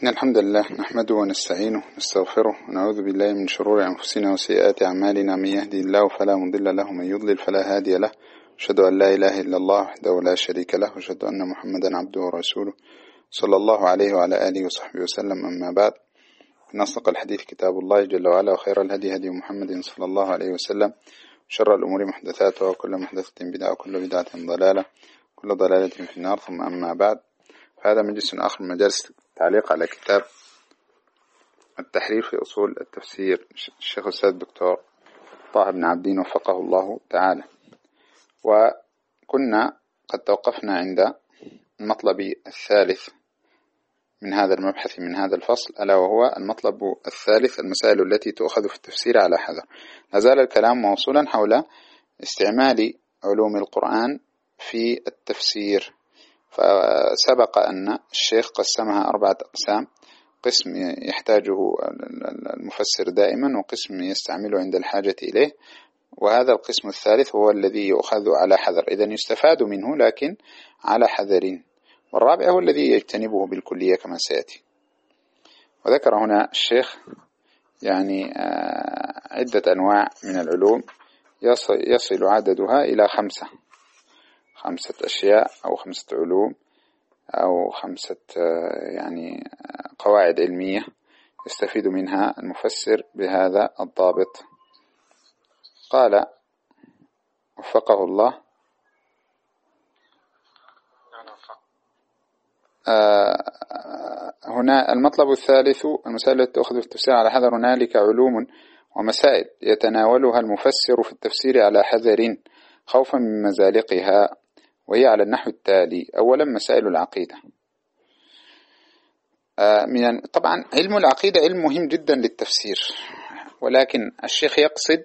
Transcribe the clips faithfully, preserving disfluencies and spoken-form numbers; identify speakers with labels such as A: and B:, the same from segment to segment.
A: إن الحمد لله نحمده ونستعينه ونستغفره ونعوذ بالله من شرور أنفسنا وسيئات أعمالنا. من يهدي الله فلا مضل له ومن يضلل فلا هادي له. أشهد أن لا إله إلا الله وحده لا شريك له وأشهد أن محمدا عبده ورسوله صلى الله عليه وعلى آله وصحبه وسلم. أما بعد، إن أصدق الحديث كتاب الله جل وعلا، وخير الهدي هدي محمد صلى الله عليه وسلم، وشر الأمور محدثاتها وكل محدثة بدعة وكل بدعة ضلالة وكل ضلالة في النار. ثم أما بعد، فهذا مجلس آخر من مجالس التعليق على كتاب التحرير في أصول التفسير الشيخ الأستاذ الدكتور طه بن عبدين وفقه الله تعالى. وكنا قد توقفنا عند المطلب الثالث من هذا المبحث من هذا الفصل، ألا وهو المطلب الثالث: المسائل التي تؤخذ في التفسير على حذر. لازال الكلام موصولا حول استعمال علوم القرآن في التفسير. فسبق أن الشيخ قسمها أربعة أقسام: قسم يحتاجه المفسر دائما، وقسم يستعمله عند الحاجة إليه، وهذا القسم الثالث هو الذي يؤخذ على حذر، إذن يستفاد منه لكن على حذر. والرابع هو الذي يجتنبه بالكلية كما سيأتي. وذكر هنا الشيخ يعني عدة أنواع من العلوم يصل عددها إلى خمسة خمسة أشياء أو خمسة علوم أو خمسة يعني قواعد علمية يستفيد منها المفسر بهذا الضابط. قال وفقه الله: هنا المطلب الثالث: المسائل التي تأخذ في التفسير على حذر. هنالك علوم ومسائل يتناولها المفسر في التفسير على حذر خوفا من مزالقها، وهي على النحو التالي: أولا، مسائل العقيدة. من طبعا علم العقيدة علم مهم جدا للتفسير، ولكن الشيخ يقصد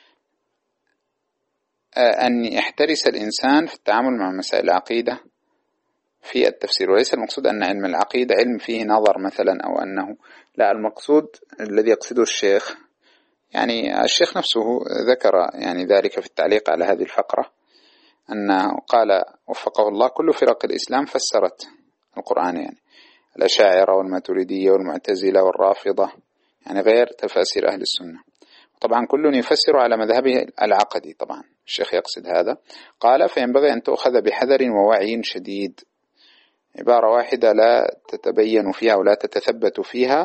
A: أن يحترس الإنسان في التعامل مع مسائل العقيدة في التفسير، وليس المقصود أن علم العقيدة علم فيه نظر مثلا، أو أنه لا، المقصود الذي يقصده الشيخ، يعني الشيخ نفسه ذكر يعني ذلك في التعليق على هذه الفقرة، أنه قال وفقه الله: كل فرق الإسلام فسرت القرآن، يعني الأشاعرة والماتريدية والمعتزلة والرافضة، يعني غير تفاسير أهل السنة. طبعا كل يفسر على مذهبه العقدي، طبعا الشيخ يقصد هذا. قال: فينبغي أن تؤخذ بحذر ووعي شديد. عبارة واحدة لا تتبين فيها ولا تتثبت فيها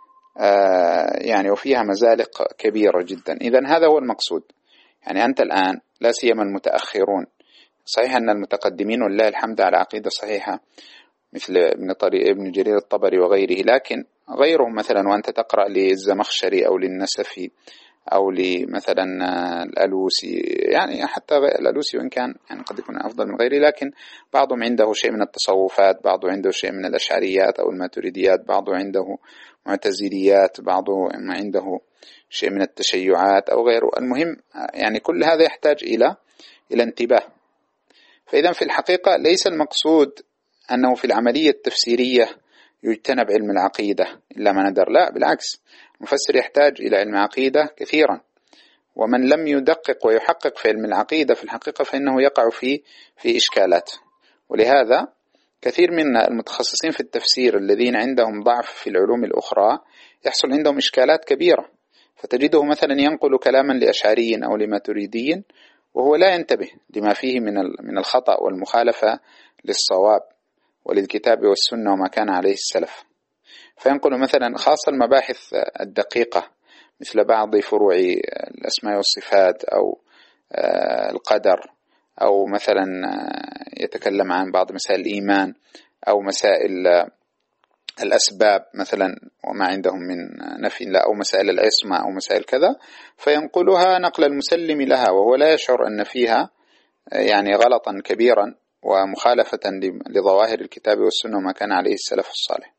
A: آه يعني وفيها مزالق كبيرة جدا. إذن هذا هو المقصود. يعني أنت الآن لا سيما المتأخرون، صحيح أن المتقدمين ولله الحمد على عقيدة صحيحة مثل ابن طريق ابن جرير الطبري وغيره، لكن غيرهم مثلا وأنت تقرأ للزمخشري أو للنسفي أو لمثلا الألوسي، يعني حتى الألوسي وإن كان يعني قد يكون أفضل من غيره، لكن بعضهم عنده شيء من التصوفات، بعضه عنده شيء من الأشعريات أو الماتريديات، بعضه عنده معتزليات، بعضه عنده شيء من التشيعات أو غيره. المهم يعني كل هذا يحتاج إلى إلى انتباه. فإذا في الحقيقة ليس المقصود أنه في العملية التفسيرية يجتنب علم العقيدة إلا ما ندر، لا، بالعكس، المفسر يحتاج إلى علم عقيدة كثيرا، ومن لم يدقق ويحقق في علم العقيدة في الحقيقة فإنه يقع في في إشكالات. ولهذا كثير من المتخصصين في التفسير الذين عندهم ضعف في العلوم الأخرى يحصل عندهم إشكالات كبيرة، فتجده مثلا ينقل كلاما لأشعري أو لماتريدي وهو لا ينتبه لما فيه من من الخطأ والمخالفة للصواب وللكتاب والسنة وما كان عليه السلف، فينقل مثلا خاصة المباحث الدقيقة مثل بعض فروع الأسماء والصفات أو القدر، أو مثلا يتكلم عن بعض مسائل الإيمان أو مسائل الأسباب مثلا وما عندهم من نفي لا، أو مسائل العصمة أو مسائل كذا، فينقلها نقل المسلم لها وهو لا يشعر أن فيها يعني غلطا كبيرا ومخالفة لظواهر الكتاب والسنة وما كان عليه السلف الصالح.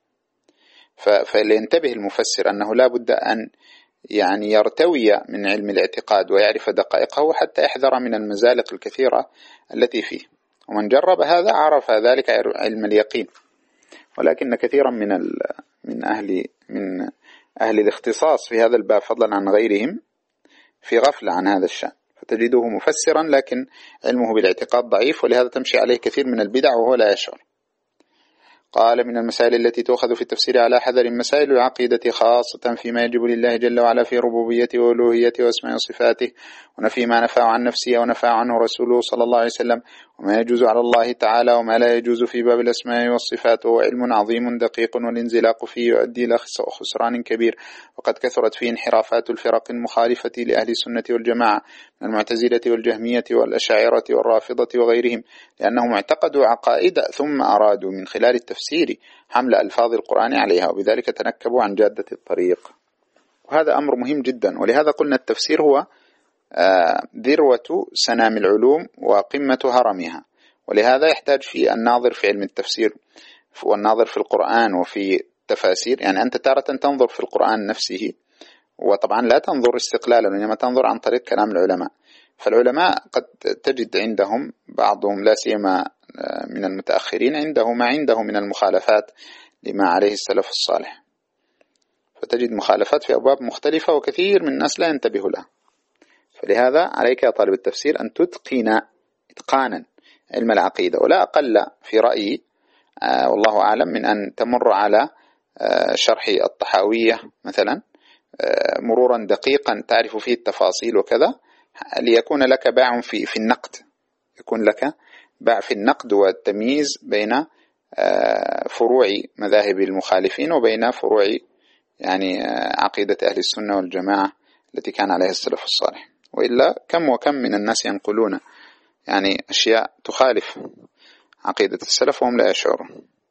A: فلينتبه المفسر أنه لا بد أن يعني يرتوي من علم الاعتقاد ويعرف دقائقه حتى يحذر من المزالق الكثيرة التي فيه، ومن جرب هذا عرف ذلك علم اليقين. ولكن كثيرا من من أهل من أهل الاختصاص في هذا الباب فضلا عن غيرهم في غفلة عن هذا الشأن، فتجده مفسرا لكن علمه بالاعتقاد ضعيف، ولهذا تمشي عليه كثير من البدع وهو لا يشعر. قال: من المسائل التي تؤخذ في التفسير على حذر مسائل العقيدة، خاصة فيما يجب لله جل وعلا في ربوبيته وألوهيته وأسماء وصفاته، ونفي ما نفى عن نفسه ونفى عنه رسوله صلى الله عليه وسلم، وما يجوز على الله تعالى وما لا يجوز في باب الأسماء والصفات. وهو علم عظيم دقيق، والانزلاق فيه يؤدي إلى خسران كبير، وقد كثرت فيه انحرافات الفرق المخالفة لأهل السنة والجماعة من المعتزلة والجهمية والأشاعرة والرافضة وغيرهم، لأنهم اعتقدوا عقائد ثم أرادوا من خلال التفسير حمل ألفاظ القرآن عليها، وبذلك تنكبوا عن جادة الطريق. وهذا أمر مهم جدا، ولهذا قلنا التفسير هو ذروة سنام العلوم وقمة هرمها، ولهذا يحتاج في الناظر في علم التفسير والناظر في القرآن وفي التفاسير. يعني أنت تارة تنظر في القرآن نفسه، وطبعا لا تنظر استقلالا، وإنما تنظر عن طريق كلام العلماء. فالعلماء قد تجد عندهم بعضهم لا سيما من المتأخرين عنده ما عنده من المخالفات لما عليه السلف الصالح، فتجد مخالفات في أبواب مختلفة، وكثير من الناس لا ينتبه لها. فلهذا عليك يا طالب التفسير أن تتقن إتقانا علم العقيدة، ولا أقل في رأيي آه والله أعلم من أن تمر على آه شرح الطحاوية مثلا آه مرورا دقيقا تعرف فيه التفاصيل وكذا، ليكون لك باع في في النقد، يكون لك باع في النقد والتمييز بين فروع مذاهب المخالفين وبين فروع يعني عقيدة أهل السنة والجماعة التي كان عليها السلف الصالح. وإلا كم وكم من الناس ينقلون يعني أشياء تخالف عقيدة السلف وهم لا يشعرون.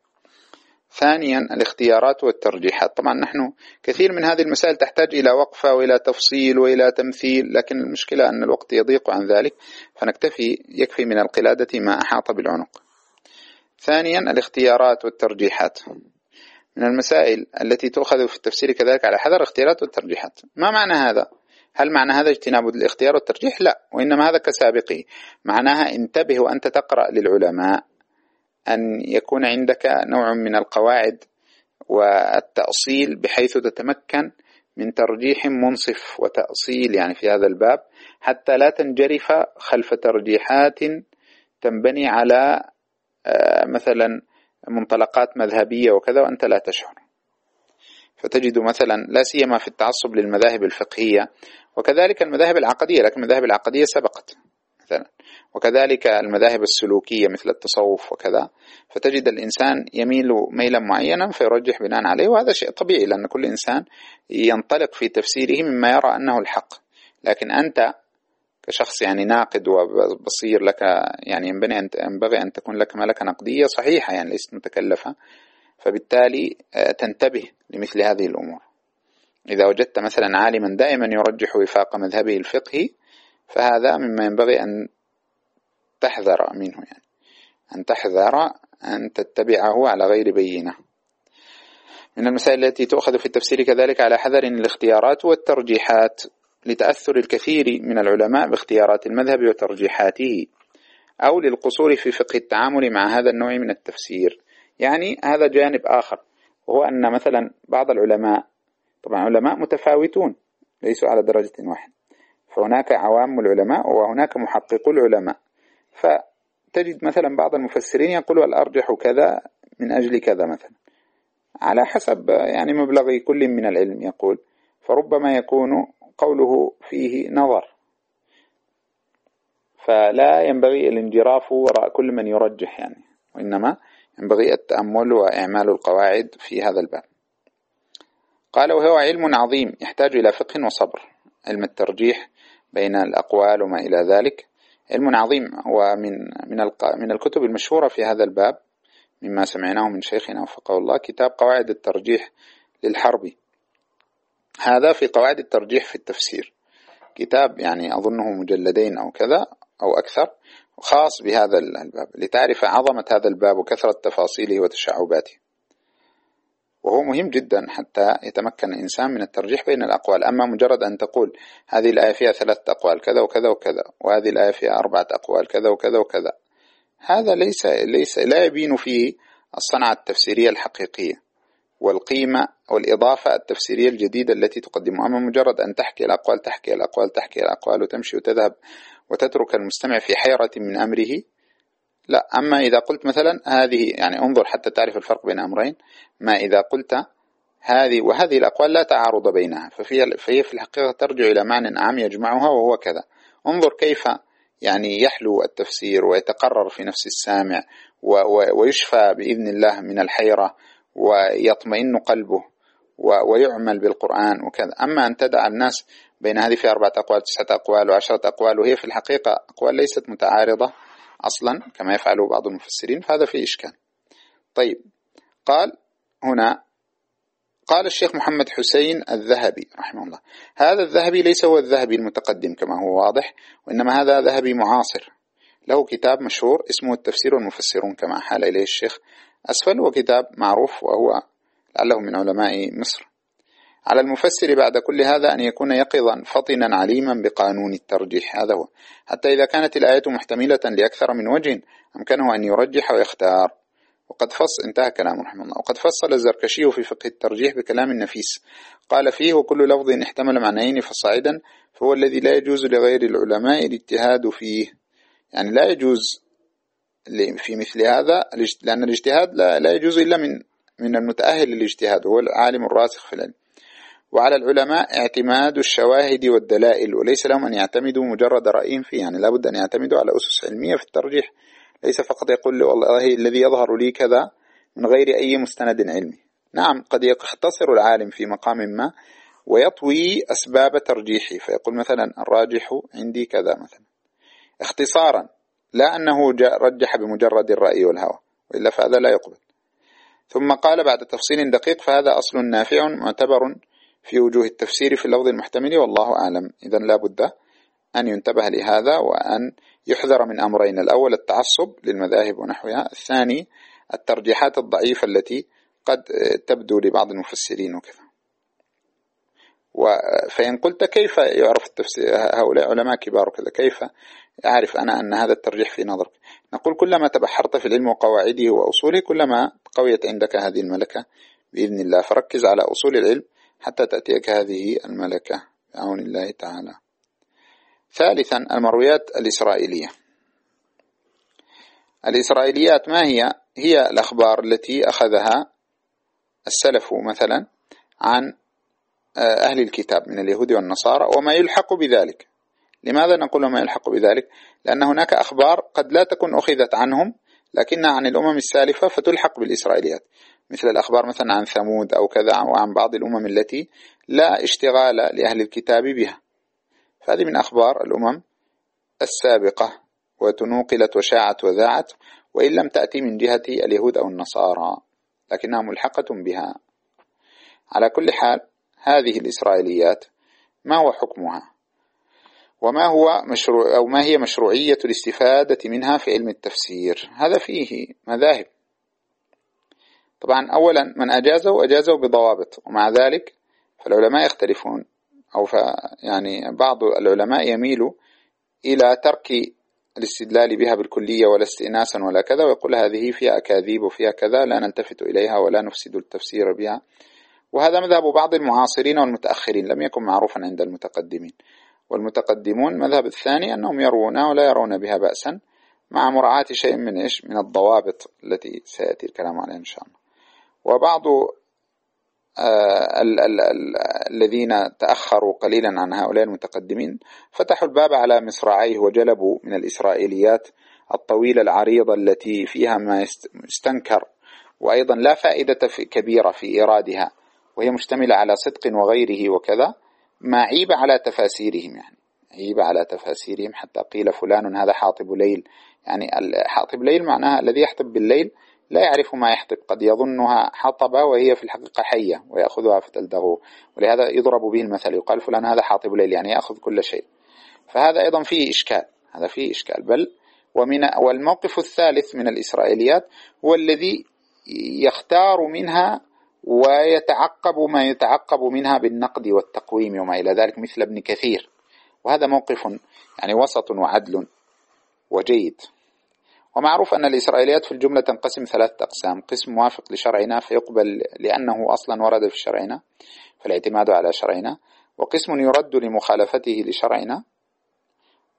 A: ثانيا الاختيارات والترجيحات. طبعا نحن كثير من هذه المسائل تحتاج إلى وقفة وإلى تفصيل وإلى تمثيل، لكن المشكلة أن الوقت يضيق عن ذلك، فنكتفي يكفي من القلادة ما أحاط بالعنق. ثانيا الاختيارات والترجيحات. من المسائل التي تؤخذ في التفسير كذلك على حذر اختيارات والترجيحات. ما معنى هذا؟ هل معنى هذا اجتناب الاختيار والترجيح؟ لا، وإنما هذا كسابقه. معناها انتبه وأنت تقرأ للعلماء أن يكون عندك نوع من القواعد والتأصيل بحيث تتمكن من ترجيح منصف وتأصيل يعني في هذا الباب، حتى لا تنجرف خلف ترجيحات تنبني على مثلا منطلقات مذهبية وكذا وأنت لا تشعر. فتجد مثلا لا سيما في التعصب للمذاهب الفقهية، وكذلك المذاهب العقدية، لكن المذاهب العقدية سبقت مثلا، وكذلك المذاهب السلوكية مثل التصوف وكذا، فتجد الإنسان يميل ميلا معينا فيرجح بناء عليه، وهذا شيء طبيعي لأن كل إنسان ينطلق في تفسيره مما يرى أنه الحق. لكن أنت كشخص يعني ناقد وبصير لك يعني ينبغي أن تكون لك ملكة نقدية صحيحة، يعني ليست متكلفة، فبالتالي تنتبه لمثل هذه الأمور. إذا وجدت مثلا عالما دائما يرجح وفاق مذهبه الفقهي، فهذا مما ينبغي أن تحذر منه، يعني أن تحذر أن تتبعه على غير بينة. من المسائل التي تؤخذ في التفسير كذلك على حذر الاختيارات والترجيحات، لتأثر الكثير من العلماء باختيارات المذهب وترجيحاته، أو للقصور في فقه التعامل مع هذا النوع من التفسير. يعني هذا جانب آخر، وهو أن مثلا بعض العلماء، طبعا علماء متفاوتون ليسوا على درجة واحدة، فهناك عوام العلماء وهناك محققو العلماء، فتجد مثلا بعض المفسرين يقولوا الأرجح كذا من أجل كذا مثلا، على حسب يعني مبلغ كل من العلم يقول، فربما يكون قوله فيه نظر، فلا ينبغي الانجراف وراء كل من يرجح يعني، وإنما ينبغي التأمل وإعمال القواعد في هذا الباب. قال: وهو علم عظيم يحتاج إلى فقه وصبر. علم الترجيح بين الأقوال وما إلى ذلك علم عظيم، ومن من من الكتب المشهورة في هذا الباب مما سمعناه من شيخنا وفقه الله كتاب قواعد الترجيح للحربي. هذا في قواعد الترجيح في التفسير، كتاب يعني أظنه مجلدين أو كذا أو أكثر، خاص بهذا الباب، لتعرف عظمة هذا الباب وكثرة تفاصيله وتشعباته. وهو مهم جدا حتى يتمكن الإنسان من الترجيح بين الأقوال. أما مجرد أن تقول هذه الآية فيها ثلاثة أقوال كذا وكذا وكذا، وهذه الآية فيها أربعة أقوال كذا وكذا وكذا، هذا ليس ليس لا يبين فيه الصنعة التفسيرية الحقيقية والقيمة والإضافة التفسيرية الجديدة التي تقدمها. أما مجرد أن تحكي الأقوال تحكي الأقوال تحكي الأقوال وتمشي وتذهب وتترك المستمع في حيرة من أمره، لا. أما إذا قلت مثلا هذه، يعني انظر حتى تعرف الفرق بين أمرين، ما إذا قلت هذه وهذه الأقوال لا تعارض بينها، ففي فهي في الحقيقة ترجع إلى معنى عام يجمعها وهو كذا. انظر كيف يعني يحلو التفسير ويتقرر في نفس السامع ويشفى بإذن الله من الحيرة ويطمئن قلبه ويعمل بالقرآن وكذا. أما أن تدع الناس بين هذه في أربعة أقوال تسعة أقوال وعشرة أقوال وهي في الحقيقة أقوال ليست متعارضة أصلا كما يفعله بعض المفسرين، فهذا فيه إشكال. طيب، قال هنا قال الشيخ محمد حسين الذهبي رحمه الله، هذا الذهبي ليس هو الذهبي المتقدم كما هو واضح، وإنما هذا ذهبي معاصر له كتاب مشهور اسمه التفسير والمفسرون كما حال إليه الشيخ أسفل، وكتاب معروف وهو لعله من علماء مصر. على المفسر بعد كل هذا أن يكون يقظا فطنا عليما بقانون الترجيح، هذا هو، حتى إذا كانت الآية محتملة لأكثر من وجه أمكنه أن يرجح ويختار. وقد فصل انتهى كلامه رحمه الله. وقد فصل الزركشي في فقه الترجيح بكلام نفيس قال فيه: وكل لفظ احتمل معنيين فصاعدا فهو الذي لا يجوز لغير العلماء الاجتهاد فيه. يعني لا يجوز في مثل هذا، لأن الاجتهاد لا يجوز إلا من من المتأهل للاجتهاد، هو العالم الراسخ في العلم. وعلى العلماء اعتماد الشواهد والدلائل، وليس لهم أن يعتمدوا مجرد رأيهم فيه، يعني لابد أن يعتمدوا على أسس علمية في الترجيح، ليس فقط يقول والله الذي يظهر لي كذا من غير أي مستند علمي. نعم، قد يختصر العالم في مقام ما ويطوي أسباب ترجيحه، فيقول مثلا الراجح عندي كذا مثلا اختصارا، لا أنه رجح بمجرد الرأي والهوى، وإلا فهذا لا يقبل. ثم قال بعد تفصيل دقيق: فهذا أصل نافع معتبر في وجوه التفسير في اللفظ المحتمل والله أعلم. إذن لا بد أن ينتبه لهذا وأن يحذر من أمرين: الأول التعصب للمذاهب ونحوها، الثاني الترجيحات الضعيفة التي قد تبدو لبعض المفسرين وكذا. فإن قلت كيف يعرف التفسير، هؤلاء علماء كبار وكذا، كيف أعرف أنا أن هذا الترجيح في نظرك؟ نقول كلما تبحرت في العلم وقواعده وأصوله كلما قويت عندك هذه الملكة بإذن الله، فركز على أصول العلم حتى تأتيك هذه الملكة بعون الله تعالى. ثالثا المرويات الإسرائيلية. الإسرائيليات ما هي؟ هي الأخبار التي أخذها السلف مثلا عن أهل الكتاب من اليهود والنصارى وما يلحق بذلك. لماذا نقول ما يلحق بذلك؟ لأن هناك أخبار قد لا تكون أخذت عنهم لكنها عن الأمم السالفة فتلحق بالإسرائيليات، مثل الأخبار مثلا عن ثمود أو كذا، وعن بعض الأمم التي لا اشتغال لأهل الكتاب بها، فهذه من أخبار الأمم السابقة وتنوقلت وشاعت وذاعت، وإن لم تأتي من جهة اليهود أو النصارى لكنها ملحقة بها. على كل حال هذه الإسرائيليات ما هو حكمها؟ وما هو مشروع أو ما هي مشروعية الاستفادة منها في علم التفسير؟ هذا فيه مذاهب. طبعا أولا من أجازه أجازه بضوابط، ومع ذلك فالعلماء يختلفون، أو يعني بعض العلماء يميل إلى ترك الاستدلال بها بالكلية ولا استئناسا ولا كذا، ويقول هذه فيها أكاذيب وفيها كذا لا نلتفت إليها ولا نفسد التفسير بها. وهذا مذهب بعض المعاصرين والمتأخرين، لم يكن معروفا عند المتقدمين. والمتقدمون مذهب الثاني أنهم يرون ولا يرون بها بأسا، مع مراعاة شيء من إيش من الضوابط التي سيأتي الكلام عليها إن شاء الله. وبعض آه ال ال ال الذين تأخروا قليلا عن هؤلاء المتقدمين فتحوا الباب على مصراعيه وجلبوا من الإسرائيليات الطويلة العريضة التي فيها ما يستنكر، وأيضا لا فائدة في كبيرة في إيرادها، وهي مشتملة على صدق وغيره وكذا، ما عيب على تفاسيرهم، يعني عيب على تفاسيرهم حتى قيل فلان هذا حاطب ليل. يعني حاطب ليل معناها الذي يحطب بالليل لا يعرف ما يحطب، قد يظنها حطبة وهي في الحقيقة حية ويأخذها فتلدغه، ولهذا يضرب به المثل، يقال فلان هذا حاطب ليل يعني يأخذ كل شيء. فهذا أيضا فيه إشكال، هذا فيه إشكال. بل ومن والموقف الثالث من الإسرائيليات هو الذي يختار منها ويتعقب ما يتعقب منها بالنقد والتقويم وما إلى ذلك، مثل ابن كثير، وهذا موقف يعني وسط وعدل وجيد. ومعروف أن الإسرائيليات في الجملة تنقسم ثلاثة أقسام: قسم موافق لشرعنا فيقبل لأنه أصلا ورد في شرعنا فالاعتماد على شرعنا، وقسم يرد لمخالفته لشرعنا،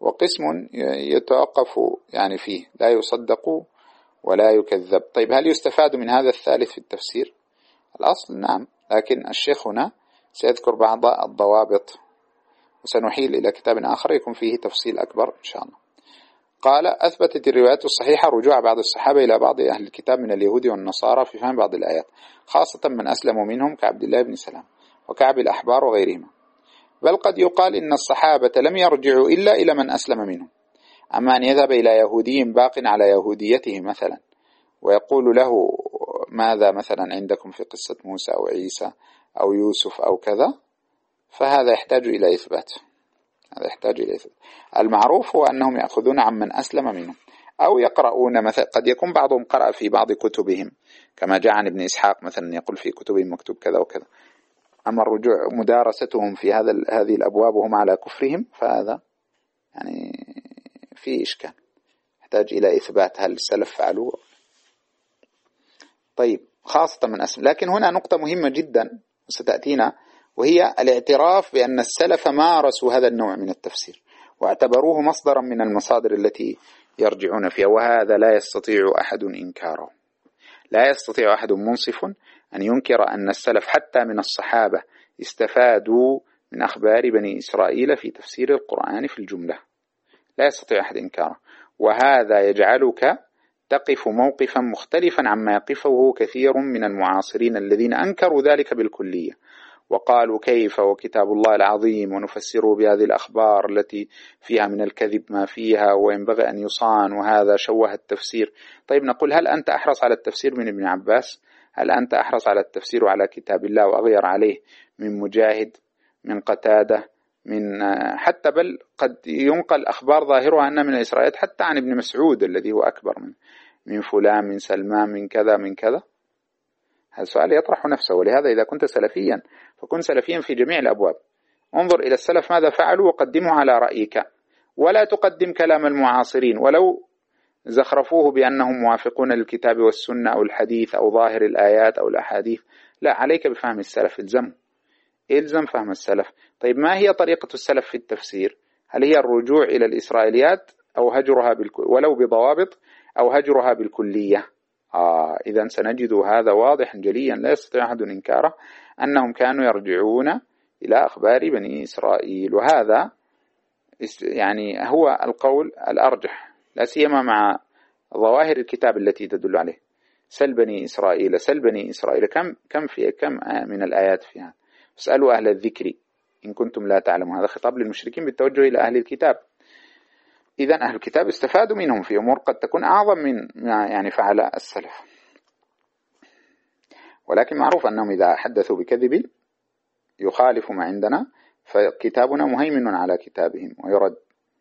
A: وقسم يتوقف يعني فيه لا يصدق ولا يكذب. طيب هل يستفاد من هذا الثالث في التفسير؟ الأصل نعم، لكن الشيخ هنا سيذكر بعض الضوابط، وسنحيل إلى كتاب آخر يكون فيه تفصيل أكبر إن شاء الله. قال: أثبتت الروايات الصحيحة رجوع بعض الصحابة إلى بعض أهل الكتاب من اليهود والنصارى في فهم بعض الآيات، خاصة من أسلموا منهم كعبد الله بن سلام وكعب الأحبار وغيرهما. بل قد يقال إن الصحابة لم يرجعوا إلا إلى من أسلم منهم. أما أن يذهب إلى يهودي باق على يهوديته مثلا ويقول له ماذا مثلا عندكم في قصة موسى أو عيسى أو يوسف أو كذا، فهذا يحتاج إلى إثبات. هذا يحتاج إلى إثبات. المعروف هو أنهم يأخذون عمن أسلم منهم أو يقرؤون، مثلا قد يكون بعضهم قرأ في بعض كتبهم كما جاء عن ابن إسحاق مثلا يقول في كتبهم مكتوب كذا وكذا. أما الرجوع مدارستهم في هذا هذه الأبواب وهم على كفرهم فهذا يعني في إشكال، يحتاج إلى إثبات هل السلف فعلوه. طيب خاصة من أسلم. لكن هنا نقطة مهمة جدا ستأتينا، وهي الاعتراف بأن السلف مارسوا هذا النوع من التفسير واعتبروه مصدرا من المصادر التي يرجعون فيها، وهذا لا يستطيع أحد إنكاره. لا يستطيع أحد منصف أن ينكر أن السلف حتى من الصحابة استفادوا من أخبار بني إسرائيل في تفسير القرآن في الجملة. لا يستطيع أحد إنكاره، وهذا يجعلك تقف موقفا مختلفا عما يقفه كثير من المعاصرين الذين أنكروا ذلك بالكلية وقالوا كيف وكتاب الله العظيم ونفسره بهذه الأخبار التي فيها من الكذب ما فيها وينبغي أن يصان، وهذا شوه التفسير. طيب نقول هل أنت أحرص على التفسير من ابن عباس؟ هل أنت أحرص على التفسير على كتاب الله وأغير عليه من مجاهد، من قتادة، من حتى بل قد ينقل أخبار ظاهرها أن من الإسرائيليات حتى عن ابن مسعود الذي هو أكبر من من فلان من سلمان من كذا من كذا؟ هذا السؤال يطرح نفسه. ولهذا إذا كنت سلفيا فكن سلفيا في جميع الأبواب. انظر إلى السلف ماذا فعلوا وقدمه على رأيك، ولا تقدم كلام المعاصرين ولو زخرفوه بأنهم موافقون للكتاب والسنة أو الحديث أو ظاهر الآيات أو الأحاديث. لا، عليك بفهم السلف، الزم إلزم فهم السلف. طيب ما هي طريقة السلف في التفسير؟ هل هي الرجوع إلى الإسرائيليات أو هجرها بالكل ولو بضوابط أو هجرها بالكلية؟ آه إذن سنجد هذا واضحا جليا لا يستطيع أحد إنكاره أنهم كانوا يرجعون إلى أخبار بني إسرائيل، وهذا يعني هو القول الأرجح لا سيما مع ظواهر الكتاب التي تدل عليه. سل بني إسرائيل سل بني إسرائيل كم كم في كم من الآيات فيها؟ اسألوا أهل الذكر إن كنتم لا تعلمون. هذا خطاب للمشركين بالتوجه إلى أهل الكتاب. إذن أهل الكتاب استفادوا منهم في أمور قد تكون أعظم من يعني فعل السلف، ولكن معروف أنهم إذا حدثوا بكذب يخالف ما عندنا فكتابنا مهيمن على كتابهم ويرد.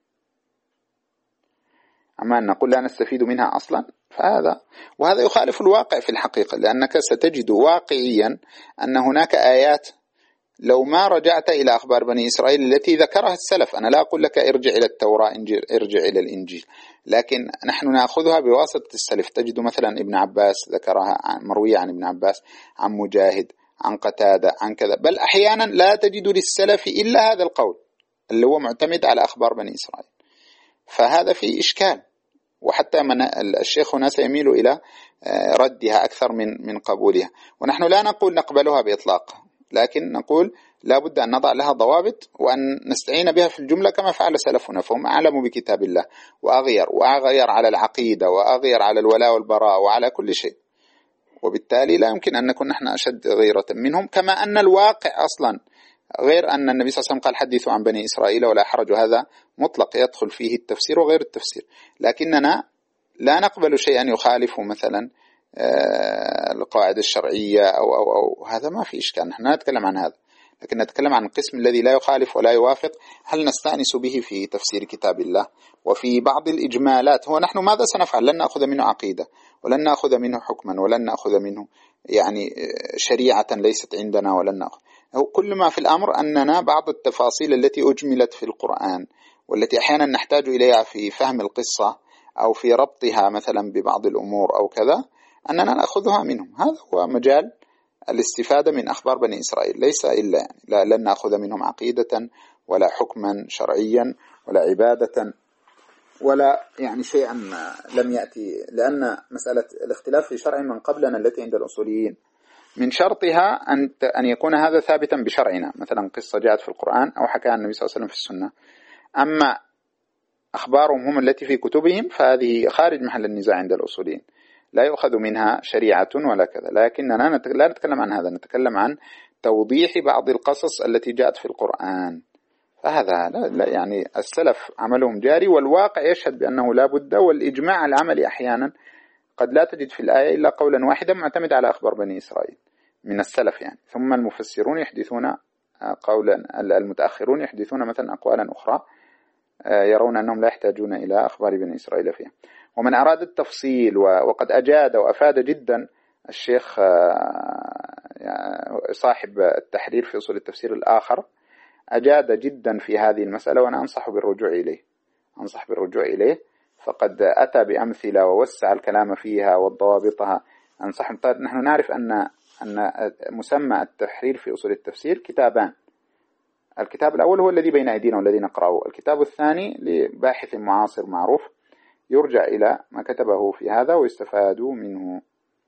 A: أما أن نقول لا نستفيد منها أصلا فهذا وهذا يخالف الواقع في الحقيقة، لأنك ستجد واقعيا أن هناك آيات لو ما رجعت إلى أخبار بني إسرائيل التي ذكرها السلف، أنا لا أقول لك ارجع إلى التوراة ارجع إلى الإنجيل، لكن نحن نأخذها بواسطة السلف. تجد مثلا ابن عباس ذكرها مروية عن ابن عباس، عن مجاهد، عن قتادة، عن كذا، بل أحيانا لا تجد للسلف إلا هذا القول اللي هو معتمد على أخبار بني إسرائيل. فهذا فيه إشكال، وحتى من الشيخ هنا سيميل إلى ردها أكثر من من قبولها. ونحن لا نقول نقبلها بإطلاق، لكن نقول لا بد أن نضع لها ضوابط وأن نستعين بها في الجملة كما فعل سلفنا، فهم أعلموا بكتاب الله وأغير وأغير على العقيدة وأغير على الولاء والبراء وعلى كل شيء، وبالتالي لا يمكن أن نكون نحن أشد غيرة منهم. كما أن الواقع أصلا غير أن النبي صلى الله عليه وسلم قال حدثوا عن بني إسرائيل ولا حرج، هذا مطلق يدخل فيه التفسير وغير التفسير، لكننا لا نقبل شيئا يخالف مثلا القواعد الشرعية أو, أو, أو هذا ما في إشكال، نحن لا نتكلم عن هذا، لكن نتكلم عن القسم الذي لا يخالف ولا يوافق. هل نستأنس به في تفسير كتاب الله وفي بعض الإجمالات؟ هو نحن ماذا سنفعل؟ لن نأخذ منه عقيدة ولن نأخذ منه حكما ولن نأخذ منه يعني شريعة ليست عندنا، ولن نأخذ كل ما في الأمر أننا بعض التفاصيل التي أجملت في القرآن والتي أحيانا نحتاج إليها في فهم القصة أو في ربطها مثلا ببعض الأمور أو كذا أننا نأخذها منهم. هذا هو مجال الاستفادة من أخبار بني إسرائيل، ليس إلا يعني لا لن نأخذ منهم عقيدة ولا حكما شرعيا ولا عبادة ولا يعني شيئا لم يأتي، لأن مسألة الاختلاف في شرع من قبلنا التي عند الأصوليين من شرطها أن أن يكون هذا ثابتا بشرعنا، مثلا قصة جاءت في القرآن أو حكاها النبي صلى الله عليه وسلم في السنة. أما أخبارهم هم التي في كتبهم فهذه خارج محل النزاع عند الأصوليين، لا يؤخذ منها شريعة ولا كذا. لكننا لا نتكلم عن هذا، نتكلم عن توضيح بعض القصص التي جاءت في القرآن. فهذا لا, لا يعني السلف عملهم جاري، والواقع يشهد بأنه لا بد، والإجماع العملي أحيانا قد لا تجد في الآية إلا قولا واحدا معتمد على أخبار بني إسرائيل من السلف يعني، ثم المفسرون يحدثون قولا، المتأخرون يحدثون مثلا أقوالا أخرى يرون أنهم لا يحتاجون إلى أخبار بني إسرائيل فيها. ومن أراد التفصيل وقد أجاد وأفاد جدا الشيخ صاحب التحرير في أصول التفسير الآخر، أجاد جدا في هذه المسألة، وأنا أنصح بالرجوع إليه، أنصح بالرجوع إليه، فقد أتى بأمثلة ووسع الكلام فيها وضوابطها. أنصح. نحن نعرف أن أن مسمى التحرير في أصول التفسير كتابان، الكتاب الأول هو الذي بين أيدينا والذي نقرأه، الكتاب الثاني لباحث معاصر معروف يرجع إلى ما كتبه في هذا ويستفاد منه،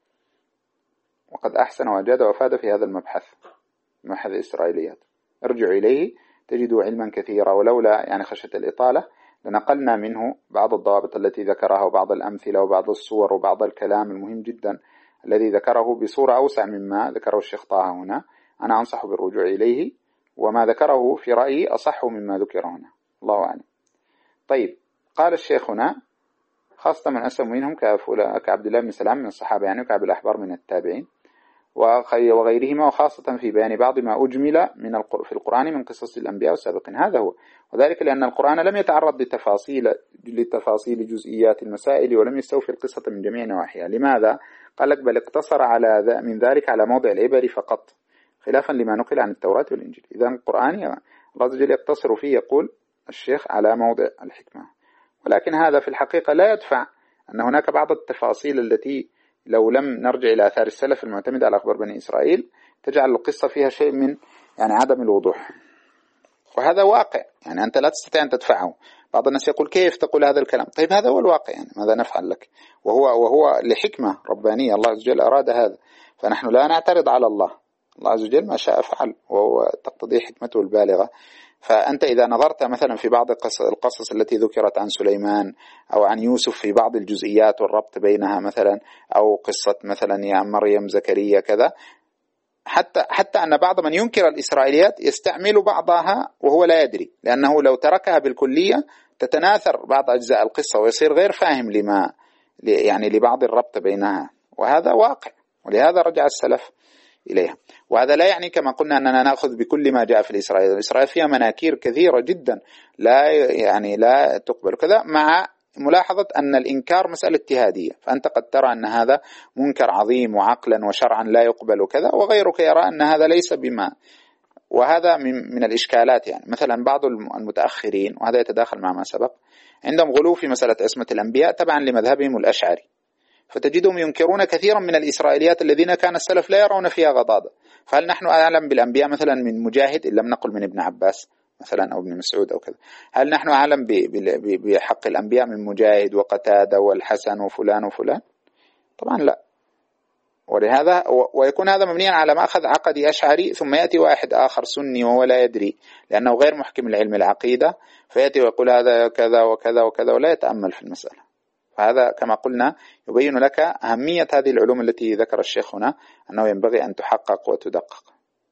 A: وقد أحسن وأجاد وأفاد في هذا المبحث، مبحث الإسرائيليات. ارجعوا إليه تجدوا علما كثيرا، ولولا يعني خشية الإطالة لنقلنا منه بعض الضوابط التي ذكرها وبعض الأمثلة وبعض الصور وبعض الكلام المهم جدا الذي ذكره بصورة أوسع مما ذكره الشيخ طه هنا. أنا أنصح بالرجوع إليه، وما ذكره في رأيي أصح مما ذكر هنا، الله أعلم. طيب، قال الشيخ هنا خاصة من أسلم منهم كعبد الله بن سلام من الصحابة يعني، وكعب الأحبار من التابعين وغيرهما، وخاصة في بيان بعض ما أجمل من في القرآن من قصص الأنبياء والسابقين. هذا هو، وذلك لأن القرآن لم يتعرض لتفاصيل لتفاصيل جزئيات المسائل، ولم يستوفي القصة من جميع نواحيها. لماذا؟ قال لك بل اقتصر على من ذلك على موضع العبر فقط، خلافا لما نقل عن التوراة والإنجيل. إذا القرآن الله عز وجل يقتصر فيه، يقول الشيخ، على موضع الحكمة. ولكن هذا في الحقيقة لا يدفع أن هناك بعض التفاصيل التي لو لم نرجع إلى آثار السلف المعتمد على أخبار بني إسرائيل تجعل القصة فيها شيء من يعني عدم الوضوح، وهذا واقع يعني أنت لا تستطيع أن تدفعه. بعض الناس يقول كيف تقول هذا الكلام؟ طيب هذا هو الواقع، يعني ماذا نفعل لك؟ وهو وهو لحكمة ربانية، الله عز وجل أراد هذا، فنحن لا نعترض على الله، الله عز وجل ما شاء فعل، وهو تقتضي حكمته البالغة. فأنت إذا نظرت مثلا في بعض القصص التي ذكرت عن سليمان أو عن يوسف في بعض الجزئيات والربط بينها مثلا، أو قصة مثلا يا مريم زكريا كذا، حتى حتى أن بعض من ينكر الإسرائيليات يستعمل بعضها وهو لا يدري، لأنه لو تركها بالكلية تتناثر بعض أجزاء القصة ويصير غير فاهم لما يعني لبعض الربط بينها، وهذا واقع، ولهذا رجع السلف إليها. وهذا لا يعني كما قلنا أننا نأخذ بكل ما جاء في الإسرائيل، الإسرائيل فيها مناكير كثيرة جدا لا يعني لا تقبل كذا، مع ملاحظة أن الإنكار مسألة اجتهادية، فأنت قد ترى أن هذا منكر عظيم وعقلا وشرعا لا يقبل كذا، وغيرك يرى أن هذا ليس بما، وهذا من, من الإشكالات. يعني مثلا بعض المتأخرين، وهذا يتداخل مع ما سبق، عندهم غلو في مسألة عصمة الأنبياء تبعا لمذهبهم الأشعري، فتجدهم ينكرون كثيرا من الإسرائيليات الذين كان السلف لا يرون فيها غضاضة. فهل نحن أعلم بالأنبياء مثلا من مجاهد إن لم نقل من ابن عباس مثلا أو ابن مسعود أو كذا؟ هل نحن أعلم بحق الأنبياء من مجاهد وقتادة والحسن وفلان وفلان؟ طبعا لا. ولهذا ويكون هذا مبنيا على مأخذ عقدي أشعري، ثم يأتي واحد آخر سني وهو لا يدري لأنه غير محكم العلم العقيدة، فيأتي ويقول هذا كذا وكذا وكذا ولا يتأمل في المسألة. فهذا كما قلنا يبين لك أهمية هذه العلوم التي ذكر الشيخ هنا، أنه ينبغي أن تحقق وتدقق.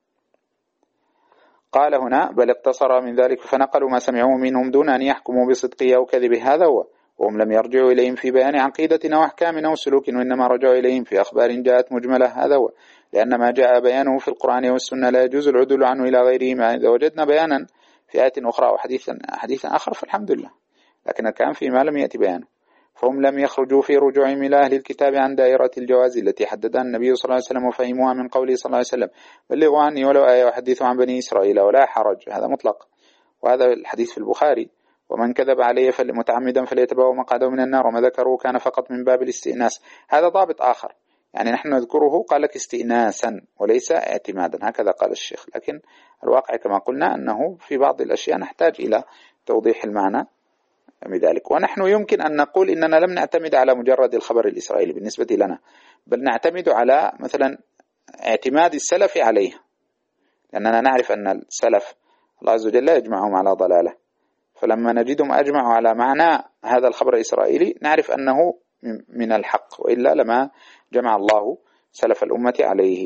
A: قال هنا بل اقتصر من ذلك فنقلوا ما سمعوه منهم دون أن يحكموا بصدقه أو كذبه، هذا هو، وهم لم يرجعوا إليهم في بيان عقيدة أو أحكام أو سلوك، وإنما رجعوا إليهم في أخبار جاءت مجملة، هذا هو، لأن ما جاء بيانه في القرآن والسنة لا يجوز العدول عنه إلى غيرهما. إذا وجدنا بيانا في آية أخرى أو حديثا حديثا آخر فالحمد لله، لكن كان فيما لم يأتي بيانه، فهم لم يخرجوا في رجوعهم إلى أهل الكتاب عن دائرة الجواز التي حددها النبي صلى الله عليه وسلم وفهموها من قوله صلى الله عليه وسلم بلغوا عني ولو آية وحدثوا عن بني إسرائيل ولا حرج، هذا مطلق، وهذا الحديث في البخاري، ومن كذب عليه متعمدا فليتبوأ مقعده من النار، وما ذكروا كان فقط من باب الاستئناس، هذا ضابط آخر. يعني نحن نذكره قال لك استئناسا وليس اعتمادا، هكذا قال الشيخ. لكن الواقع كما قلنا أنه في بعض الأشياء نحتاج إلى توضيح المعنى بذلك. ونحن يمكن أن نقول إننا لم نعتمد على مجرد الخبر الإسرائيلي بالنسبة لنا، بل نعتمد على مثلا اعتماد السلف عليه، لأننا نعرف أن السلف الله عز وجل يجمعهم على ضلالة، فلما نجدهم أجمعوا على معنى هذا الخبر الإسرائيلي نعرف أنه من الحق، وإلا لما جمع الله سلف الأمة عليه.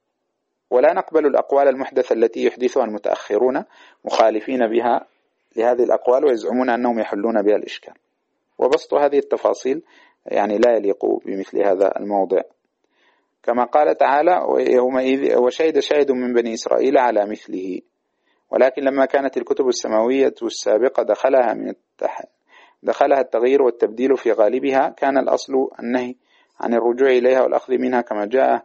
A: ولا نقبل الأقوال المحدثة التي يحدثها المتأخرون مخالفين بها لهذه الأقوال ويزعمون أنهم يحلون بها الإشكال. وبسط هذه التفاصيل يعني لا يليق بمثل هذا الموضع. كما قال تعالى يومئذ وشهد شاهد من بني إسرائيل على مثله. ولكن لما كانت الكتب السماوية السابقة دخلها من التح... دخلها التغيير والتبديل في غالبها، كان الأصل النهي عن الرجوع إليها والأخذ منها، كما جاء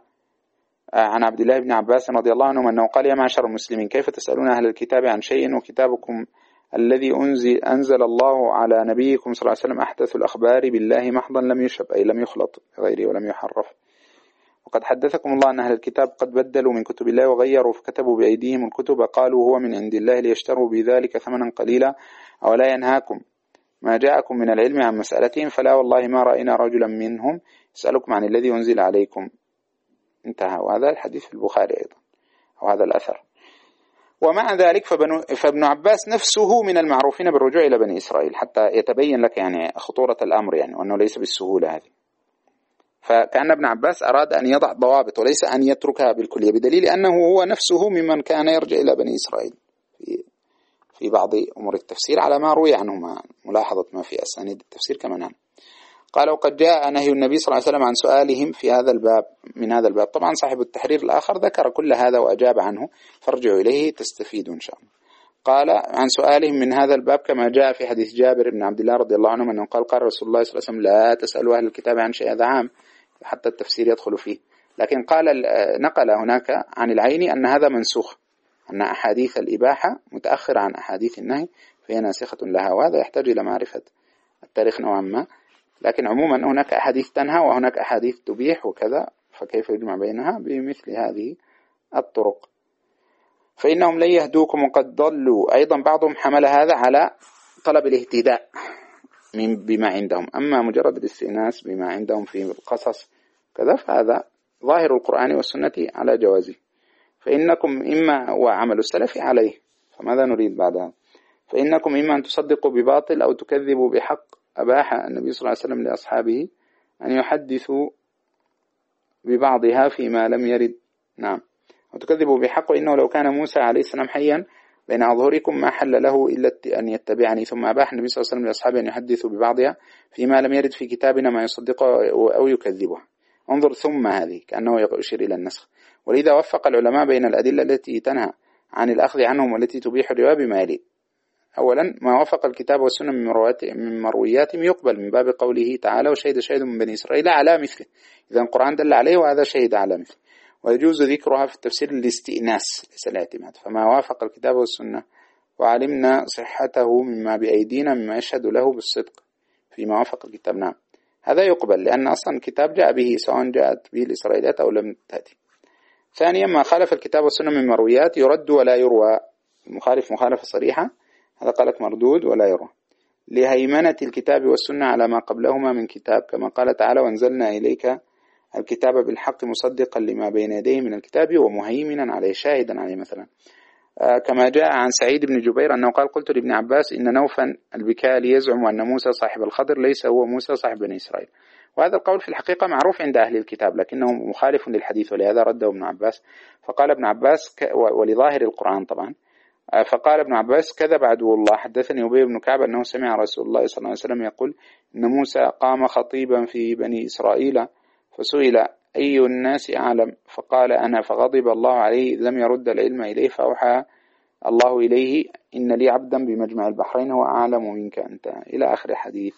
A: عن عبد الله بن عباس رضي الله عنه أنه قال: يا معشر المسلمين، كيف تسألون أهل الكتاب عن شيء وكتابكم الذي أنزل, أنزل الله على نبيكم صلى الله عليه وسلم أحدث الأخبار بالله محضا لم يشب، أي لم يخلط غيره ولم يحرف. وقد حدثكم الله أن أهل الكتاب قد بدلوا من كتب الله وغيروا فكتبوا بأيديهم الكتب قالوا هو من عند الله ليشتروا بذلك ثمنا قليلا، أولا ينهاكم ما جاءكم من العلم عن مسألتهم، فلا والله ما رأينا رجلا منهم يسألكم عن الذي أنزل عليكم. انتهى. وهذا الحديث في البخاري أيضا، وهذا الأثر. ومع ذلك فابن عباس نفسه من المعروفين بالرجوع إلى بني إسرائيل، حتى يتبين لك يعني خطورة الأمر، يعني وأنه ليس بالسهولة هذه. فكأن ابن عباس أراد أن يضع ضوابط وليس أن يتركها بالكلية، بدليل أنه هو نفسه ممن كان يرجع إلى بني إسرائيل في في بعض أمور التفسير على ما روي عنه، ما ملاحظة ما في أسانيد التفسير كما نعلم. قال: وقد جاء نهي النبي صلى الله عليه وسلم عن سؤالهم في هذا الباب من هذا الباب. طبعا صاحب التحرير الآخر ذكر كل هذا وأجاب عنه، فارجعوا إليه تستفيدوا إن شاء الله. قال: عن سؤالهم من هذا الباب كما جاء في حديث جابر بن عبد الله رضي الله عنه أنه قال: قال رسول الله صلى الله عليه وسلم: لا تسألوا أهل الكتاب عن شيء. هذا عام حتى التفسير يدخل فيه، لكن قال نقل هناك عن العيني أن هذا منسوخ، أن أحاديث الإباحة متأخرة عن أحاديث النهي فهي ناسخة لها، وهذا يحتاج إلى معرفة التاريخ نوعا ما. لكن عموما هناك أحاديث تنهى وهناك أحاديث تبيح وكذا، فكيف يجمع بينها بمثل هذه الطرق؟ فإنهم لن يهدوكم وقد ضلوا. أيضا بعضهم حمل هذا على طلب الاهتداء من بما عندهم، أما مجرد الاستئناس بما عندهم في القصص كذا فهذا ظاهر القرآن والسنة على جوازه. فإنكم إما وعمل السلف عليه، فماذا نريد بعدها؟ فإنكم إما أن تصدقوا بباطل أو تكذبوا بحق. أباح النبي صلى الله عليه وسلم لأصحابه أن يحدثوا ببعضها فيما لم يرد. نعم. وتكذبوا بحق، وإنه لو كان موسى عليه السلام حيا بين أظهركم ما حل له إلا أن يتبعني. ثم أباح النبي صلى الله عليه وسلم لأصحابه أن يحدثوا ببعضها فيما لم يرد في كتابنا ما يصدقه أو يكذبه. انظر ثم هذه كأنه يشير إلى النسخ. ولذا وفق العلماء بين الأدلة التي تنهى عن الأخذ عنهم والتي تبيح الرواية بما يلي: أولا ما وافق الكتاب والسنة من مروياتهم يقبل من باب قوله تعالى: وشهد شاهد من بني إسرائيل على مثله. إذا القرآن دل عليه وهذا شهد على مثله. ويجوز ذكرها في التفسير الاستئناس ليس الاعتماد. فما وافق الكتاب والسنة وعلمنا صحته مما بأيدينا مما يشهد له بالصدق فيما وافق الكتاب، نعم هذا يقبل، لأن أصلا الكتاب جاء به سواء جاءت به الإسرائيليات أو لم تأتي. ثانيا ما خالف الكتاب والسنة من مرويات يرد ولا يروى. المخالف مخالفة صريحة هذا قالك مردود ولا يروى، لهيمنة الكتاب والسنة على ما قبلهما من كتاب، كما قال تعالى: وانزلنا إليك الكتاب بالحق مصدقا لما بين يديه من الكتاب ومهيمنا عليه شاهدا عليه مثلا. آه كما جاء عن سعيد بن جبير أنه قال: قلت لابن عباس إن نوفا البكالي يزعم أن موسى صاحب الخضر ليس هو موسى صاحب بني إسرائيل. وهذا القول في الحقيقة معروف عند أهل الكتاب لكنه مخالف للحديث، ولهذا رده ابن عباس. فقال ابن عباس ك... ولظاهر القرآن طبعا، فقال ابن عباس: كذب عدو الله. حدثني أبي بن كعب أنه سمع رسول الله صلى الله عليه وسلم يقول: إن موسى قام خطيبا في بني إسرائيل فسئل أي الناس أعلم فقال أنا، فغضب الله عليه لم يرد العلم إليه، فأوحى الله إليه: إن لي عبدا بمجمع البحرين هو أعلم منك أنت، إلى آخر الحديث.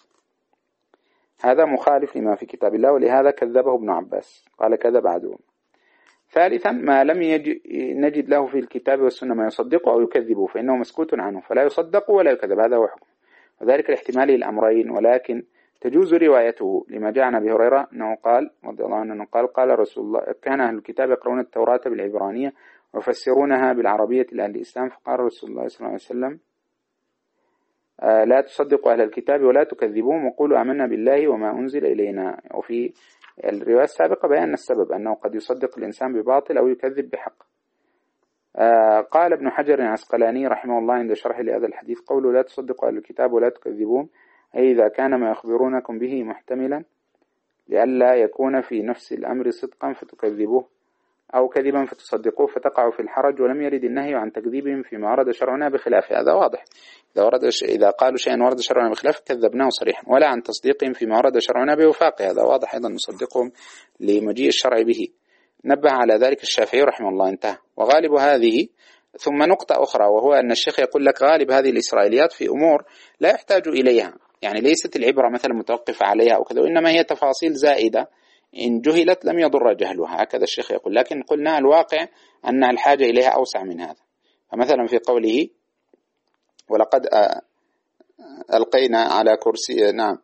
A: هذا مخالف لما في كتاب الله، ولهذا كذبه ابن عباس قال: كذب عدو. ثالثا ما لم نجد له في الكتاب والسنة ما يصدقه أو يكذبه فإنه مسكوت عنه، فلا يصدق ولا يكذب، هذا هو حكم. وذلك لاحتمال الأمرين، ولكن تجوز روايته لما جاء عن أبي هريرة أنه قال رضي الله عنه أنه قال قال رسول الله كان أهل الكتاب يقرؤون التوراة بالعبرانية ويفسرونها بالعربية لأهل الإسلام، فقال رسول الله صلى الله عليه وسلم آه لا تصدقوا أهل الكتاب ولا تكذبوهم وقولوا آمنا بالله وما أنزل إلينا. وفي الرواية السابقة بيان السبب أنه قد يصدق الإنسان بباطل أو يكذب بحق. آه قال ابن حجر العسقلاني رحمه الله عند شرح لهذا الحديث قوله لا تصدقوا أهل الكتاب ولا تكذبوهم أي إذا كان ما يخبرونكم به محتملا لئلا يكون في نفس الأمر صدقا فتكذبوه أو كذبا فتصدقوه فتقعوا في الحرج، ولم يرد النهي عن تكذيبهم فيما ورد شرعنا بخلافه. هذا واضح، إذا, ورد ش... إذا قالوا شيئا ورد شرعنا بخلافه كذبناه صريحا، ولا عن تصديقهم فيما ورد شرعنا بوفاقه. هذا واضح أيضا نصدقهم لمجيء الشرع به. نبه على ذلك الشافعي رحمه الله. انتهى. وغالب هذه ثم نقطة أخرى، وهو أن الشيخ يقول لك غالب هذه الإسرائيليات في أمور لا يحتاج إليها، يعني ليست العبرة مثلا متوقفة عليها أو كذا، وإنما هي تفاصيل زائدة إن جهلت لم يضر جهلها، هكذا الشيخ يقول. لكن قلنا الواقع أن الحاجة إليها أوسع من هذا. فمثلا في قوله ولقد ألقينا على كرسي، نعم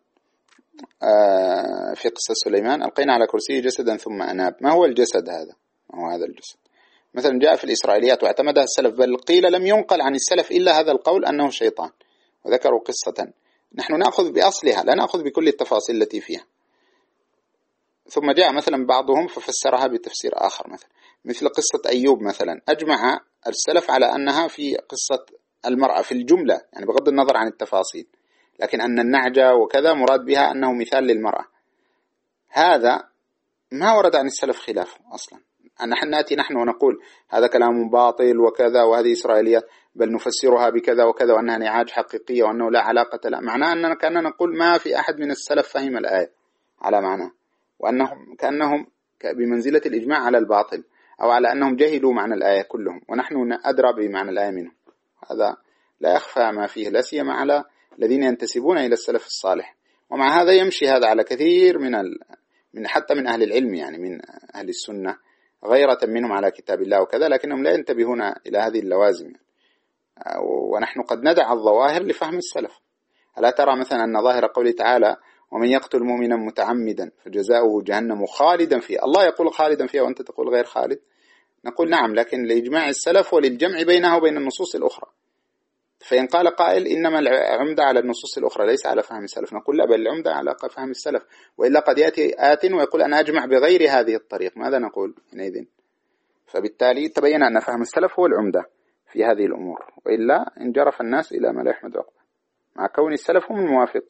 A: في قصة سليمان ألقينا على كرسي جسدا ثم أناب. ما هو الجسد هذا؟ ما هو هذا الجسد؟ مثلا جاء في الإسرائيليات واعتمدها السلف، بل قيل لم ينقل عن السلف إلا هذا القول أنه شيطان، وذكروا قصة. نحن نأخذ بأصلها لا نأخذ بكل التفاصيل التي فيها. ثم جاء مثلا بعضهم ففسرها بتفسير آخر، مثلا مثل قصة أيوب مثلا، أجمع السلف على أنها في قصة المرأة في الجملة، يعني بغض النظر عن التفاصيل، لكن أن النعجة وكذا مراد بها أنه مثال للمرأة. هذا ما ورد عن السلف خلافه أصلا. نحن نأتي نحن ونقول هذا كلام باطل وكذا وهذه إسرائيليات، بل نفسرها بكذا وكذا وأنها نعاج حقيقية وأنه لا علاقة لا، معناه أننا كأننا نقول ما في أحد من السلف فهم الآية على معناه، وأنهم كأنهم بمنزلة الإجماع على الباطل، أو على أنهم جهلوا معنى الآية كلهم ونحن أدرى بمعنى الآية منهم. هذا لا يخفى ما فيه، لا سيما على الذين ينتسبون إلى السلف الصالح. ومع هذا يمشي هذا على كثير من ال... من حتى من أهل العلم، يعني من أهل السنة، غيرة منهم على كتاب الله وكذا، لكنهم لا ينتبهون إلى هذه اللوازم. ونحن قد ندع الظواهر لفهم السلف. ألا ترى مثلا أن ظاهر قوله تعالى ومن يقتل مؤمنا متعمدا فجزاؤه جهنم خالدا فيها، الله يقول خالدا فيها وأنت تقول غير خالد. نقول نعم، لكن لإجماع السلف وللجمع بينها وبين النصوص الأخرى. فإن قال قائل إنما العمدة على النصوص الأخرى ليس على فهم السلف، نقول لا، بل العمدة على فهم السلف، وإلا قد يأتي آت ويقول أنا أجمع بغير هذه الطريق، ماذا نقول حينئذ؟ فبالتالي تبين أن فهم السلف هو العمدة في هذه الأمور، وإلا انجرف الناس إلى ما لا يحمد عقبه، مع كون السلف هم الموافق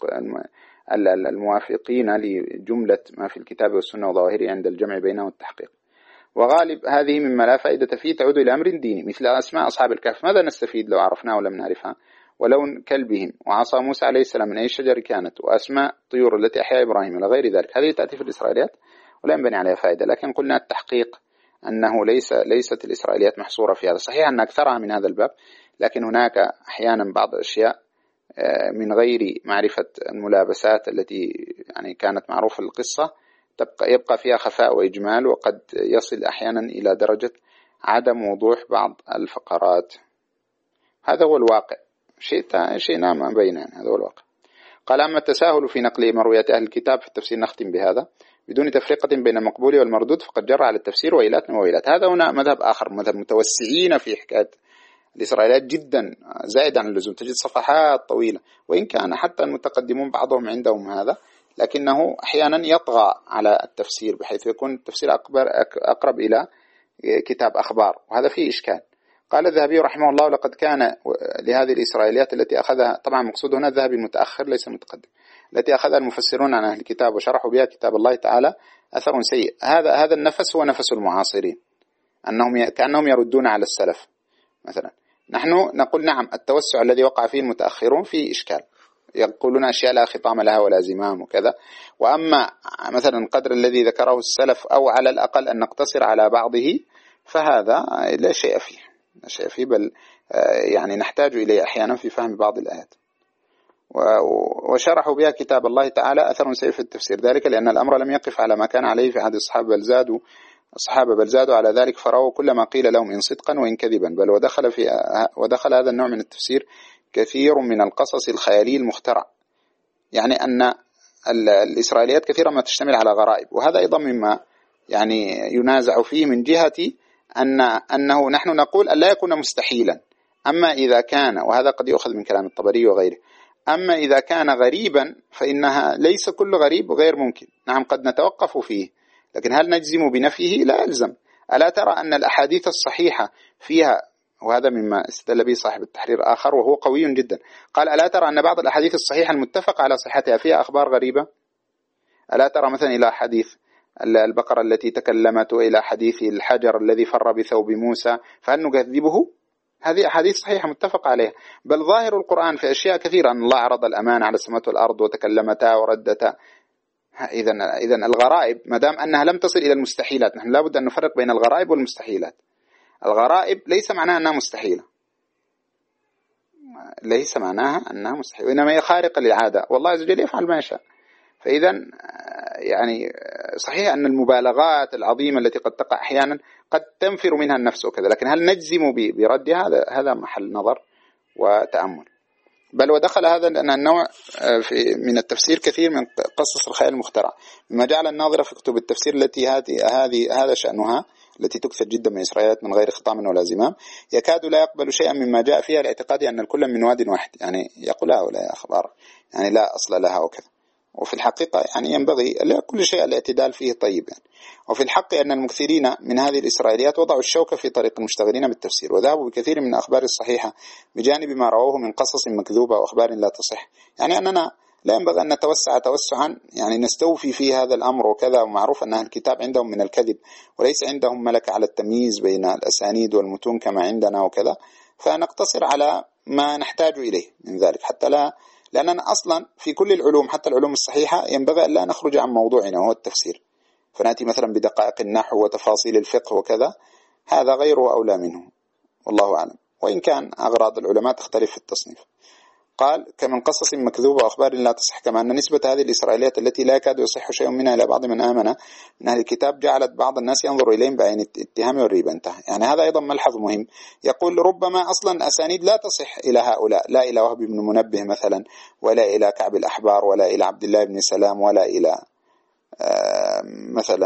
A: الموافقين لجملة ما في الكتاب والسنة وظواهره عند الجمع بينه والتحقيق. وغالب هذه مما لا فائدة فيه تعود إلى أمر ديني، مثل أسماء أصحاب الكهف، ماذا نستفيد لو عرفناها ولم نعرفها؟ ولون كلبهم، وعصا موسى عليه السلام من أي شجر كانت، وأسماء طيور التي أحيا إبراهيم، إلى غير ذلك. هذه تأتي في الإسرائيليات ولا ينبني عليها فائدة. لكن قلنا التحقيق أنه ليس ليست الإسرائيليات محصورة في هذا. صحيح أن أكثرها من هذا الباب، لكن هناك أحيانا بعض الأشياء من غير معرفة الملابسات التي يعني كانت معروفة في القصة تبقى يبقى فيها خفاء وإجمال، وقد يصل أحيانا إلى درجة عدم وضوح بعض الفقرات. هذا هو الواقع، شيء شيء ما بيننا، هذا هو الواقع. قال أما التساهل في نقل مرويات أهل الكتاب في التفسير، نختم بهذا بدون تفرقة بين المقبول والمردود، فقد جرى على التفسير وإلات وإلات. هذا هنا مذهب آخر، مذهب متوسعين في حكاية الإسرائيليات جدا زائد عن اللزوم، تجد صفحات طويلة، وإن كان حتى المتقدمون بعضهم عندهم هذا، لكنه أحيانا يطغى على التفسير بحيث يكون التفسير أكبر أقرب إلى كتاب أخبار، وهذا فيه إشكال. قال الذهبي رحمه الله لقد كان لهذه الإسرائيليات التي أخذها، طبعا مقصود هنا الذهبي المتأخر ليس المتقدم، التي أخذها المفسرون عن أهل الكتاب وشرحوا بها كتاب الله تعالى، أثر سيء. هذا هذا النفس هو نفس المعاصرين، أنهم كأنهم يردون على السلف مثلا. نحن نقول نعم، التوسع الذي وقع فيه المتأخرون فيه إشكال، يقولون أشياء لا خطام لها ولا زمام وكذا. وأما مثلا القدر الذي ذكره السلف، أو على الأقل أن نقتصر على بعضه، فهذا لا شيء فيه، لا شيء فيه، بل يعني نحتاج إليه أحيانا في فهم بعض الآيات. وشرحوا بها كتاب الله تعالى أثر سيء في التفسير، ذلك لأن الأمر لم يقف على ما كان عليه في عهد الصحابة، بل زادوا الصحابة بل زادوا على ذلك، فرأوا كل ما قيل لهم إن صدقا وإن كذبا. بل ودخل في ودخل هذا النوع من التفسير كثير من القصص الخيالي المخترع، يعني أن الإسرائيليات كثيرا ما تشتمل على غرائب، وهذا أيضا مما يعني ينازع فيه من جهة أن أنه نحن نقول أن لا يكون مستحيلا. أما إذا كان، وهذا قد يؤخذ من كلام الطبري وغيره، أما إذا كان غريبا فإنها ليس كل غريب غير ممكن. نعم قد نتوقف فيه، لكن هل نجزم بنفيه؟ لا ألزم. ألا ترى أن الأحاديث الصحيحة فيها، وهذا مما استدل به صاحب التحرير آخر وهو قوي جدا، قال ألا ترى أن بعض الأحاديث الصحيحة المتفق على صحتها فيها أخبار غريبة؟ ألا ترى مثلا إلى حديث البقرة التي تكلمت، وإلى حديث الحجر الذي فر بثوب موسى، فهل نكذبه؟ هذه أحاديث صحيحة متفق عليها. بل ظاهر القرآن في أشياء كثيرة أن الله عرض الأمانة على السماوات والأرض وتكلمتا وردتا. إذن إذن الغرائب ما دام أنها لم تصل إلى المستحيلات، نحن لابد أن نفرق بين الغرائب والمستحيلات. الغرائب ليس معناها أنها مستحيلة، ليس معناها أنها مستحيلة، وإنما هي خارقة للعادة، والله عز وجل يفعل ما يشاء. فإذا يعني صحيح أن المبالغات العظيمة التي قد تقع أحيانا قد تنفر منها النفس وكذا، لكن هل نجزم بردها؟ هذا هذا محل نظر وتأمل. بل ودخل هذا النوع في من التفسير كثير من قصص الخيال المخترع، مما جعل الناظر في كتب التفسير التي هذه هذه هذا شأنها، التي تكثر جدا من إسرائيليات من غير خطام ولا زمام، يكاد لا يقبل شيئا مما جاء فيها الاعتقاد أن الكل من واد واحد، يعني يقول هؤلاء أخبار يعني لا أصل لها وكذا. وفي الحقيقة يعني ينبغي كل شيء الاعتدال فيه طيب يعني. وفي الحق أن المكثرين من هذه الإسرائيليات وضعوا الشوكة في طريق المشتغلين بالتفسير، وذهبوا بكثير من الأخبار الصحيحة بجانب ما رووه من قصص مكذوبة وأخبار لا تصح. يعني أننا لا ينبغي أن نتوسع توسعا يعني نستوفي في هذا الأمر وكذا، ومعروف أن الكتاب عندهم من الكذب، وليس عندهم ملكة على التمييز بين الأسانيد والمتون كما عندنا وكذا، فنقتصر على ما نحتاج إليه من ذلك، حتى لا لأننا أصلا في كل العلوم حتى العلوم الصحيحة ينبغي أن لا نخرج عن موضوعنا وهو التفسير، فنأتي مثلا بدقائق النحو وتفاصيل الفقه وكذا، هذا غيره أولى منه والله أعلم، وإن كان أغراض العلماء تختلف في التصنيف. قال كمن قصص مكذوبة وأخبار لا تصح، كما أن نسبة هذه الإسرائيليات التي لا يكاد يصح شيء منها إلى بعض من آمن من أهل الكتاب جعلت بعض الناس ينظر إليهم بعين الاتهام والريبة. انتهى. يعني هذا أيضا ملحظ مهم، يقول ربما أصلا أسانيد لا تصح إلى هؤلاء، لا إلى وهب بن منبه مثلا، ولا إلى كعب الأحبار، ولا إلى عبد الله بن سلام، ولا إلى مثلا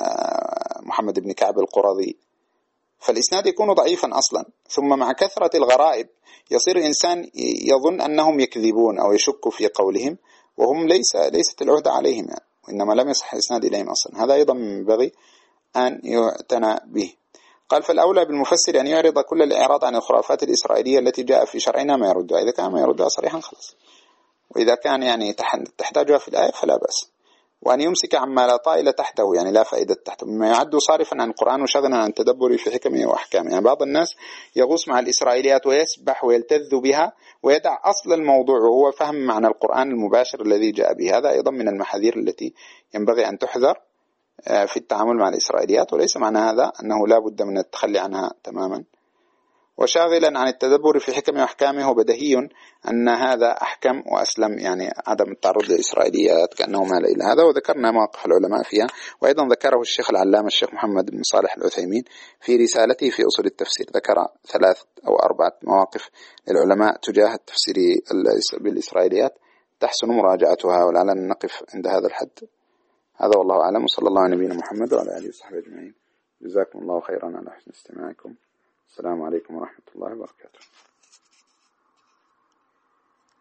A: محمد بن كعب القرظي، فالإسناد يكون ضعيفا أصلا. ثم مع كثرة الغرائب يصير الإنسان يظن أنهم يكذبون أو يشك في قولهم، وهم ليس ليست العهدة عليهم يعني، وإنما لم يصح الإسناد إليهم أصلا. هذا أيضا ينبغي أن يعتنى به. قال فالأولى بالمفسر أن يعرض كل الإعراض عن الخرافات الإسرائيلية التي جاء في شرعنا ما يردها، إذا كان ما يردها صريحا خلاص، وإذا كان يعني تحتاجها في الآية فلا بأس، وأن يمسك عما لا طائل تحته يعني لا فائدة تحته، مما يعد صارفا عن القرآن وشغلا عن التدبر في حكمه وأحكامه. يعني بعض الناس يغوص مع الإسرائيليات ويسبح ويلتذ بها ويدع أصل الموضوع وهو فهم معنى القرآن المباشر الذي جاء به. هذا أيضا من المحاذير التي ينبغي أن تحذر في التعامل مع الإسرائيليات، وليس معنى هذا أنه لا بد من التخلي عنها تماما. وشاغلا عن التدبر في حكم وأحكامه، وبدهي أن هذا أحكم وأسلم، يعني عدم التعرض للإسرائيليات كأنه مال إلى هذا. وذكرنا مواقف العلماء فيها، وأيضا ذكره الشيخ العلامة الشيخ محمد بن صالح العثيمين في رسالته في أصول التفسير، ذكر ثلاث أو أربعة مواقف للعلماء تجاه التفسير بالإسرائيليات تحسن مراجعتها، ولعلنا نقف عند هذا الحد. هذا والله أعلم، وصلى الله على نبينا محمد وعلى آله وصحبه أجمعين. جزاكم الله خيرا على حسن استماعكم. السلام عليكم ورحمة الله وبركاته.